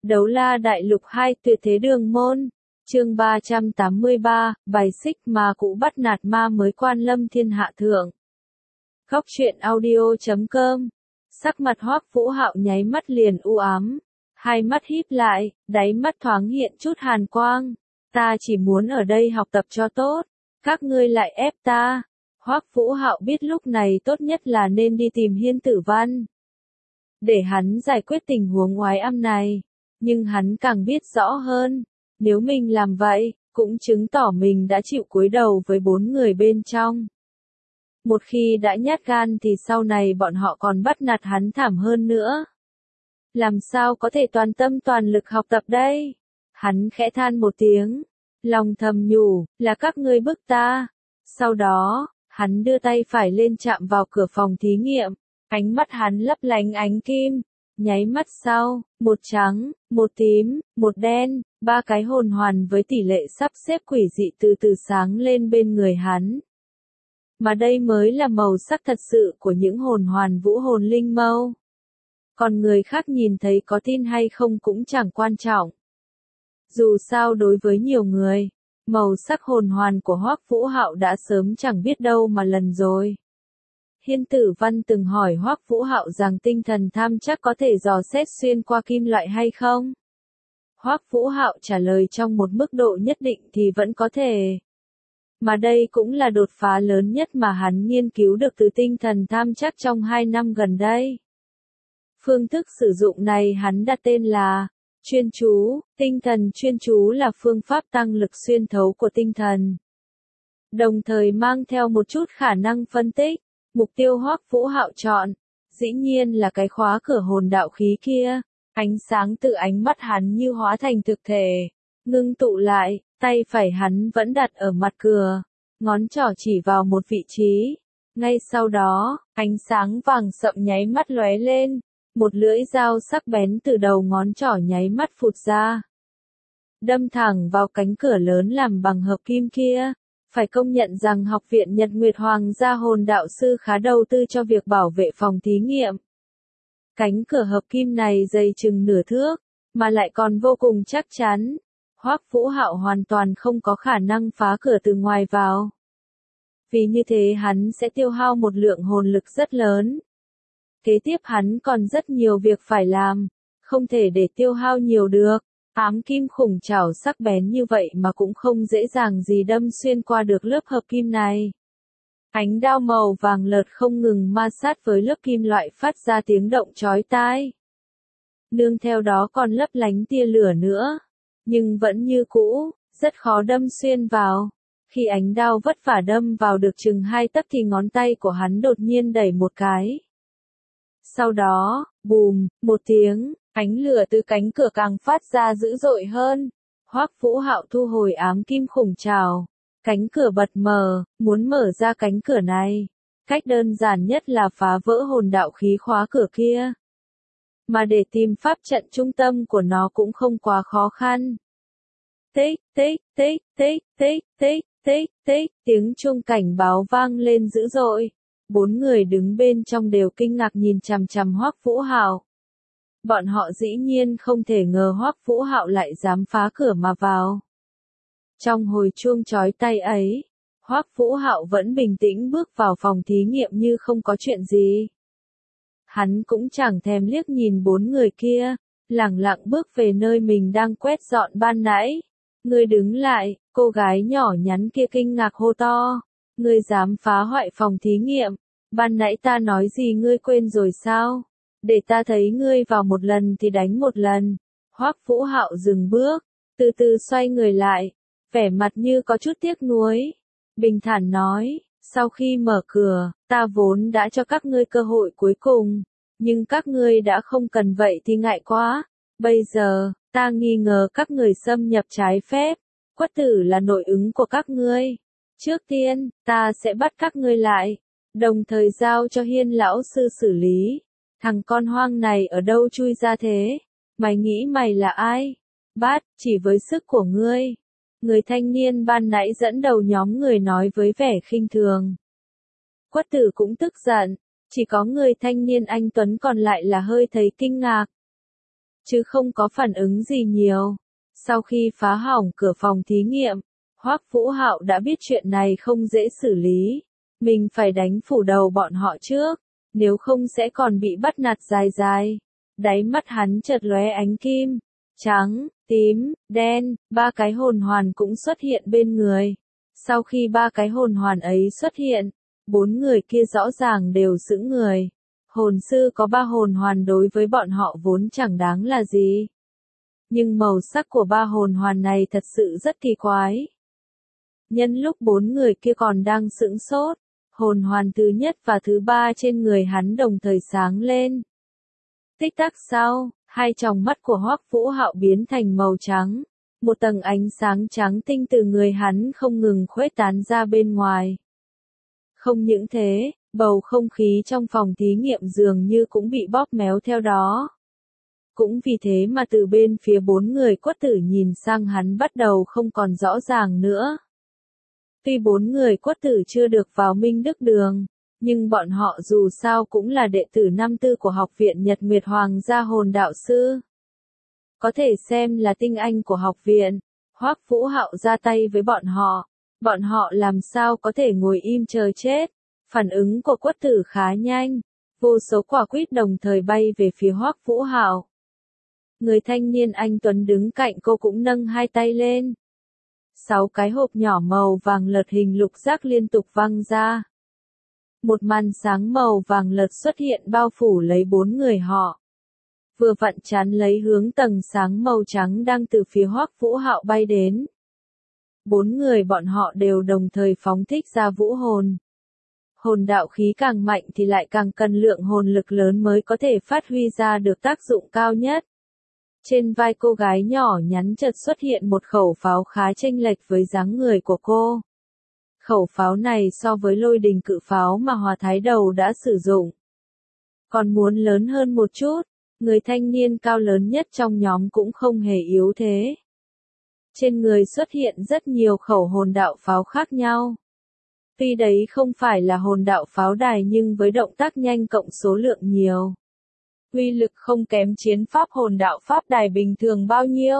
Đấu la đại lục 2 tuyệt thế đường môn. Chương 383, bài xích ma cũ bắt nạt ma mới quan lâm thiên hạ thượng. Góc truyện audio.com. Sắc mặt Hoắc Vũ Hạo nháy mắt liền u ám, hai mắt híp lại, đáy mắt thoáng hiện chút hàn quang. Ta chỉ muốn ở đây học tập cho tốt, các ngươi lại ép ta. Hoắc Vũ Hạo biết lúc này tốt nhất là nên đi tìm Hiên Tử Văn, để hắn giải quyết tình huống oái âm này. Nhưng hắn càng biết rõ hơn, nếu mình làm vậy, cũng chứng tỏ mình đã chịu cúi đầu với 4 người bên trong. Một khi đã nhát gan thì sau này bọn họ còn bắt nạt hắn thảm hơn nữa. Làm sao có thể toàn tâm toàn lực học tập đây? Hắn khẽ than một tiếng, lòng thầm nhủ, là các ngươi bức ta. Sau đó, hắn đưa tay phải lên chạm vào cửa phòng thí nghiệm, ánh mắt hắn lấp lánh ánh kim. Nháy mắt sau, một trắng, một tím, một đen, 3 cái hồn hoàn với tỷ lệ sắp xếp quỷ dị từ từ sáng lên bên người hắn. Mà đây mới là màu sắc thật sự của những hồn hoàn vũ hồn linh mâu. Còn người khác nhìn thấy có tin hay không cũng chẳng quan trọng. Dù sao đối với nhiều người, màu sắc hồn hoàn của Hoắc Vũ Hạo đã sớm chẳng biết đâu mà lần rồi. Hiên Tử Văn từng hỏi Hoắc Vũ Hạo rằng tinh thần tham chắc có thể dò xét xuyên qua kim loại hay không? Hoắc Vũ Hạo trả lời trong một mức độ nhất định thì vẫn có thể. Mà đây cũng là đột phá lớn nhất mà hắn nghiên cứu được từ tinh thần tham chắc trong 2 năm gần đây. Phương thức sử dụng này hắn đặt tên là chuyên chú. Tinh thần chuyên chú là phương pháp tăng lực xuyên thấu của tinh thần, đồng thời mang theo một chút khả năng phân tích. Mục tiêu Hoắc Vũ Hạo chọn, dĩ nhiên là cái khóa cửa hồn đạo khí kia. Ánh sáng từ ánh mắt hắn như hóa thành thực thể, ngưng tụ lại, tay phải hắn vẫn đặt ở mặt cửa, ngón trỏ chỉ vào một vị trí. Ngay sau đó, ánh sáng vàng sậm nháy mắt lóe lên, một lưỡi dao sắc bén từ đầu ngón trỏ nháy mắt phụt ra, đâm thẳng vào cánh cửa lớn làm bằng hợp kim kia. Phải công nhận rằng Học viện Nhật Nguyệt Hoàng gia hồn đạo sư khá đầu tư cho việc bảo vệ phòng thí nghiệm. Cánh cửa hợp kim này dày chừng nửa thước, mà lại còn vô cùng chắc chắn. Hoắc Vũ Hạo hoàn toàn không có khả năng phá cửa từ ngoài vào. Vì như thế hắn sẽ tiêu hao một lượng hồn lực rất lớn. Kế tiếp hắn còn rất nhiều việc phải làm, không thể để tiêu hao nhiều được. Ám kim khủng trảo sắc bén như vậy mà cũng không dễ dàng gì đâm xuyên qua được lớp hợp kim này. Ánh đao màu vàng lợt không ngừng ma sát với lớp kim loại phát ra tiếng động chói tai. Nương theo đó còn lấp lánh tia lửa nữa, nhưng vẫn như cũ, rất khó đâm xuyên vào. Khi ánh đao vất vả đâm vào được chừng 2 tấc thì ngón tay của hắn đột nhiên đẩy một cái. Sau đó, bùm, một tiếng, ánh lửa từ cánh cửa càng phát ra dữ dội hơn. Hoắc Vũ Hạo thu hồi ám kim khủng trảo. Cánh cửa bật mở, muốn mở ra cánh cửa này. Cách đơn giản nhất là phá vỡ hồn đạo khí khóa cửa kia. Mà để tìm pháp trận trung tâm của nó cũng không quá khó khăn. Tích, tích, tích, tích, tích, tích, tích, tích, tiếng chuông cảnh báo vang lên dữ dội. 4 người đứng bên trong đều kinh ngạc nhìn chằm chằm Hoắc Vũ Hạo. Bọn họ dĩ nhiên không thể ngờ Hoắc Vũ Hạo lại dám phá cửa mà vào. Trong hồi chuông chói tai ấy, Hoắc Vũ Hạo vẫn bình tĩnh bước vào phòng thí nghiệm như không có chuyện gì. Hắn cũng chẳng thèm liếc nhìn 4 người kia, lẳng lặng bước về nơi mình đang quét dọn ban nãy. Ngươi đứng lại, cô gái nhỏ nhắn kia kinh ngạc hô to. Ngươi dám phá hoại phòng thí nghiệm, ban nãy ta nói gì ngươi quên rồi sao? Để ta thấy ngươi vào một lần thì đánh một lần. Hoắc Vũ Hạo dừng bước, từ từ xoay người lại, vẻ mặt như có chút tiếc nuối. Bình thản nói, sau khi mở cửa, ta vốn đã cho các ngươi cơ hội cuối cùng, nhưng các ngươi đã không cần vậy thì ngại quá. Bây giờ, ta nghi ngờ các người xâm nhập trái phép, Quất Tử là nội ứng của các ngươi. Trước tiên, ta sẽ bắt các ngươi lại, đồng thời giao cho Hiên lão sư xử lý. Thằng con hoang này ở đâu chui ra thế? Mày nghĩ mày là ai? Bát, chỉ với sức của ngươi. Người thanh niên ban nãy dẫn đầu nhóm người nói với vẻ khinh thường. Quất Tử cũng tức giận, chỉ có người thanh niên anh tuấn còn lại là hơi thấy kinh ngạc. chứ không có phản ứng gì nhiều. Sau khi phá hỏng cửa phòng thí nghiệm, Hoắc Vũ Hạo đã biết chuyện này không dễ xử lý. Mình phải đánh phủ đầu bọn họ trước, nếu không sẽ còn bị bắt nạt dài dài. Đáy mắt hắn chợt lóe ánh kim, trắng, tím, đen, ba cái hồn hoàn cũng xuất hiện bên người. Sau khi ba cái hồn hoàn ấy xuất hiện, bốn người kia rõ ràng đều sững người. Hồn sư có ba hồn hoàn đối với bọn họ vốn chẳng đáng là gì. Nhưng màu sắc của ba hồn hoàn này thật sự rất kỳ quái. Nhân lúc bốn người kia còn đang sững sốt, hồn hoàn thứ nhất và thứ ba trên người hắn đồng thời sáng lên. Tích tắc sau, hai tròng mắt của Hoắc Vũ Hạo biến thành màu trắng. Một tầng ánh sáng trắng tinh từ người hắn không ngừng khuếch tán ra bên ngoài. Không những thế, bầu không khí trong phòng thí nghiệm dường như cũng bị bóp méo theo đó. Cũng vì thế mà từ bên phía bốn người quất tử nhìn sang hắn bắt đầu không còn rõ ràng nữa. Tuy bốn người quất tử chưa được vào Minh Đức Đường, nhưng bọn họ dù sao cũng là đệ tử năm tư của Học viện Nhật Nguyệt Hoàng gia Hồn Đạo Sư. Có thể xem là tinh anh của học viện. Hoắc Vũ Hạo ra tay với bọn họ làm sao có thể ngồi im chờ chết. Phản ứng của quất tử khá nhanh, vô số quả quýt đồng thời bay về phía Hoắc Vũ Hạo. Người thanh niên anh tuấn đứng cạnh cô cũng nâng hai tay lên. 6 cái hộp nhỏ màu vàng lợt hình lục giác liên tục văng ra. Một màn sáng màu vàng lợt xuất hiện bao phủ lấy bốn người họ. Vừa vặn chắn lấy hướng tầng sáng màu trắng đang từ phía Hoắc Vũ Hạo bay đến. Bốn người bọn họ đều đồng thời phóng thích ra vũ hồn. Hồn đạo khí càng mạnh thì lại càng cần lượng hồn lực lớn mới có thể phát huy ra được tác dụng cao nhất. Trên vai cô gái nhỏ nhắn chợt xuất hiện một khẩu pháo khá chênh lệch với dáng người của cô. Khẩu pháo này so với lôi đình cự pháo mà Hòa Thái Đầu đã sử dụng, còn muốn lớn hơn một chút. Người thanh niên cao lớn nhất trong nhóm cũng không hề yếu thế. Trên người xuất hiện rất nhiều khẩu hồn đạo pháo khác nhau. Tuy đấy không phải là hồn đạo pháo đài nhưng với động tác nhanh cộng số lượng nhiều, uy lực không kém chiến pháp hồn đạo pháp đài bình thường bao nhiêu.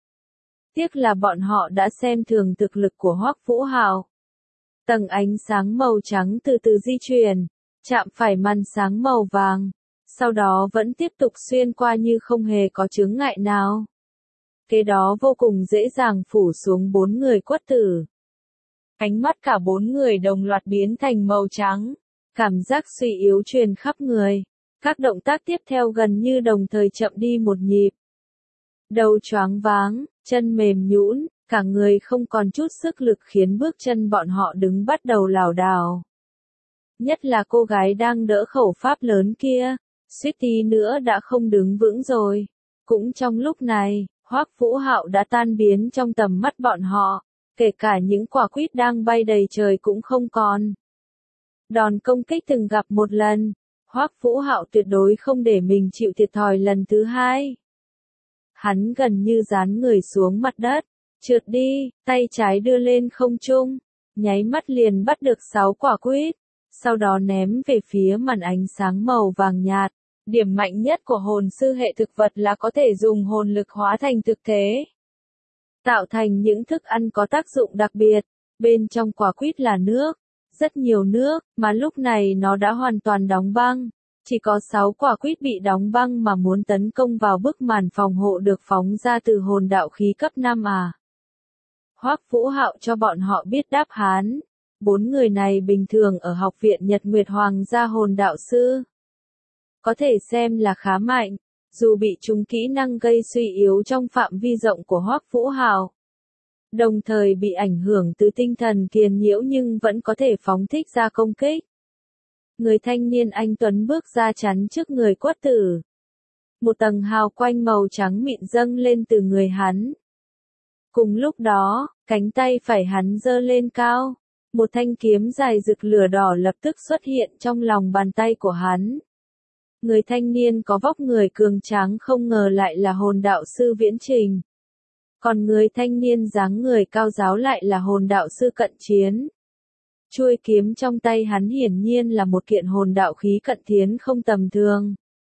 Tiếc là bọn họ đã xem thường thực lực của Hoắc Vũ Hạo. Tầng ánh sáng màu trắng từ từ di chuyển, chạm phải màn sáng màu vàng, sau đó vẫn tiếp tục xuyên qua như không hề có chướng ngại nào. Kế đó vô cùng dễ dàng phủ xuống bốn người quất tử. Ánh mắt cả bốn người đồng loạt biến thành màu trắng, cảm giác suy yếu truyền khắp người. Các động tác tiếp theo gần như đồng thời chậm đi một nhịp. Đầu choáng váng, chân mềm nhũn, cả người không còn chút sức lực khiến bước chân bọn họ đứng bắt đầu lảo đảo. Nhất là cô gái đang đỡ khẩu pháp lớn kia, suýt tí nữa đã không đứng vững rồi. Cũng trong lúc này, Hoắc Vũ Hạo đã tan biến trong tầm mắt bọn họ, kể cả những quả quýt đang bay đầy trời cũng không còn. Đòn công kích từng gặp một lần, Hoắc Vũ Hạo tuyệt đối không để mình chịu thiệt thòi lần thứ hai. Hắn gần như dán người xuống mặt đất, trượt đi, tay trái đưa lên không trung, nháy mắt liền bắt được 6 quả quýt, sau đó ném về phía màn ánh sáng màu vàng nhạt. Điểm mạnh nhất của hồn sư hệ thực vật là có thể dùng hồn lực hóa thành thực thế, tạo thành những thức ăn có tác dụng đặc biệt. Bên trong quả quýt là nước, rất nhiều nước, mà lúc này nó đã hoàn toàn đóng băng. Chỉ có 6 quả quýt bị đóng băng mà muốn tấn công vào bức màn phòng hộ được phóng ra từ hồn đạo khí cấp 5 à. Hoắc Vũ Hạo cho bọn họ biết đáp án. 4 người này bình thường ở Học viện Nhật Nguyệt Hoàng gia Hồn Đạo Sư, có thể xem là khá mạnh, dù bị trúng kỹ năng gây suy yếu trong phạm vi rộng của Hoắc Vũ Hạo, đồng thời bị ảnh hưởng từ tinh thần kiền nhiễu nhưng vẫn có thể phóng thích ra công kích. Người thanh niên anh tuấn bước ra chắn trước người quất tử. Một tầng hào quang màu trắng mịn dâng lên từ người hắn. Cùng lúc đó, cánh tay phải hắn giơ lên cao, một thanh kiếm dài rực lửa đỏ lập tức xuất hiện trong lòng bàn tay của hắn. Người thanh niên có vóc người cường tráng không ngờ lại là hồn đạo sư Viễn Trình. Còn người thanh niên dáng người cao ráo lại là hồn đạo sư Cận Chiến. Chuôi kiếm trong tay hắn hiển nhiên là một kiện hồn đạo khí cận chiến không tầm thường.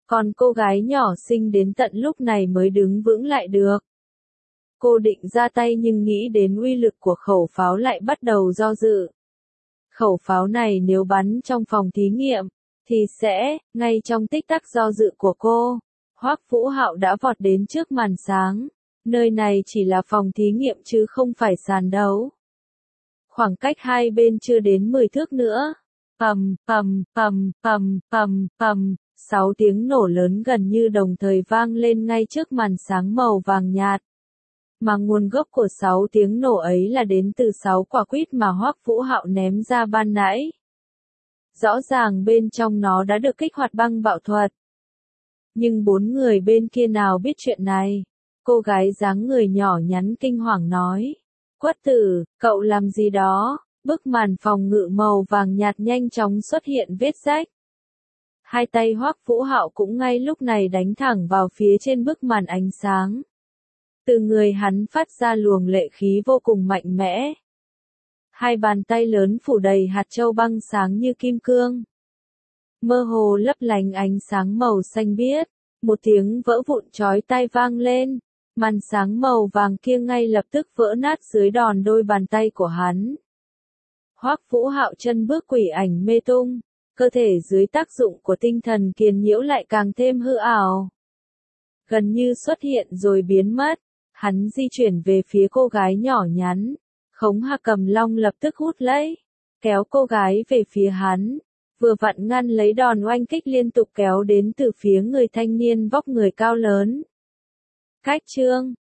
Còn cô gái nhỏ xinh đến tận lúc này mới đứng vững lại được. Cô định ra tay nhưng nghĩ đến uy lực của khẩu pháo lại bắt đầu do dự. Khẩu pháo này nếu bắn trong phòng thí nghiệm, thì sẽ, ngay trong tích tắc do dự của cô, Hoắc Vũ Hạo đã vọt đến trước màn sáng. Nơi này chỉ là phòng thí nghiệm chứ không phải sàn đấu. Khoảng cách hai bên chưa đến 10 thước nữa. Pầm, pầm, pầm, pầm, pầm, pầm, 6 tiếng nổ lớn gần như đồng thời vang lên ngay trước màn sáng màu vàng nhạt. Mà nguồn gốc của 6 tiếng nổ ấy là đến từ 6 quả quýt mà Hoắc Vũ Hạo ném ra ban nãy. Rõ ràng bên trong nó đã được kích hoạt băng bạo thuật. Nhưng 4 người bên kia nào biết chuyện này. Cô gái dáng người nhỏ nhắn kinh hoàng nói. Quất tử, cậu làm gì đó? Bức màn phòng ngự màu vàng nhạt nhanh chóng xuất hiện vết rách. Hai tay Hoắc Vũ Hạo cũng ngay lúc này đánh thẳng vào phía trên bức màn ánh sáng. Từ người hắn phát ra luồng lệ khí vô cùng mạnh mẽ. Hai bàn tay lớn phủ đầy hạt châu băng sáng như kim cương. Mơ hồ lấp lánh ánh sáng màu xanh biếc. Một tiếng vỡ vụn chói tai vang lên. Màn sáng màu vàng kia ngay lập tức vỡ nát dưới đòn đôi bàn tay của hắn. Hoắc Vũ Hạo chân bước quỷ ảnh mê tung, cơ thể dưới tác dụng của tinh thần kiền nhiễu lại càng thêm hư ảo. Gần như xuất hiện rồi biến mất, hắn di chuyển về phía cô gái nhỏ nhắn. Khống Hà Cầm Long lập tức hút lấy, kéo cô gái về phía hắn, vừa vặn ngăn lấy đòn oanh kích liên tục kéo đến từ phía người thanh niên vóc người cao lớn. Cách chương